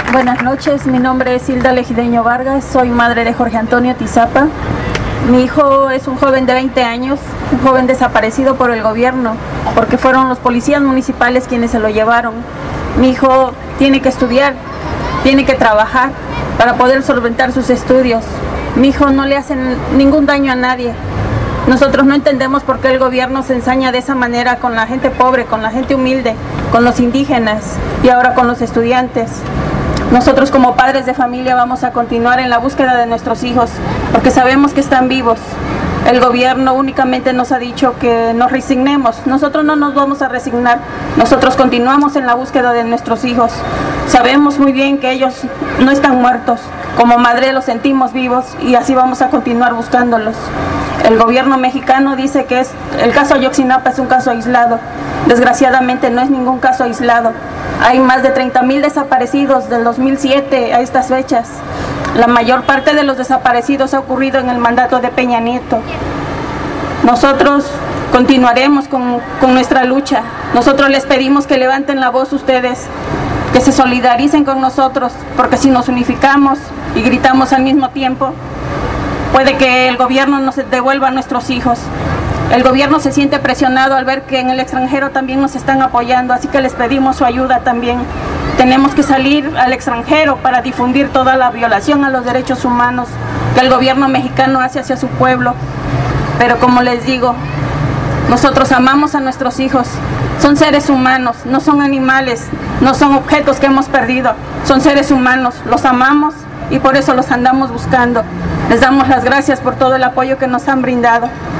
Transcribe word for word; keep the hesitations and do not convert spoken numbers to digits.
Buenas noches, mi nombre es Hilda Legideño Vargas, soy madre de Jorge Antonio Tizapa. Mi hijo es un joven de veinte años, un joven desaparecido por el gobierno, porque fueron los policías municipales quienes se lo llevaron. Mi hijo tiene que estudiar, tiene que trabajar para poder solventar sus estudios. Mi hijo no le hace ningún daño a nadie. Nosotros no entendemos por qué el gobierno se ensaña de esa manera con la gente pobre, con la gente humilde, con los indígenas y ahora con los estudiantes. Nosotros como padres de familia vamos a continuar en la búsqueda de nuestros hijos porque sabemos que están vivos. El gobierno únicamente nos ha dicho que nos resignemos. Nosotros no nos vamos a resignar. Nosotros continuamos en la búsqueda de nuestros hijos. Sabemos muy bien que ellos no están muertos. Como madre los sentimos vivos y así vamos a continuar buscándolos. El gobierno mexicano dice que es, el caso Ayotzinapa es un caso aislado. Desgraciadamente no es ningún caso aislado. Hay más de treinta mil desaparecidos del dos mil siete a estas fechas. La mayor parte de los desaparecidos ha ocurrido en el mandato de Peña Nieto. Nosotros continuaremos con, con nuestra lucha. Nosotros les pedimos que levanten la voz ustedes, que se solidaricen con nosotros, porque si nos unificamos y gritamos al mismo tiempo, puede que el gobierno nos devuelva a nuestros hijos. El gobierno se siente presionado al ver que en el extranjero también nos están apoyando, así que les pedimos su ayuda también. Tenemos que salir al extranjero para difundir toda la violación a los derechos humanos que el gobierno mexicano hace hacia su pueblo. Pero como les digo, nosotros amamos a nuestros hijos. Son seres humanos, no son animales, no son objetos que hemos perdido. Son seres humanos, los amamos y por eso los andamos buscando. Les damos las gracias por todo el apoyo que nos han brindado.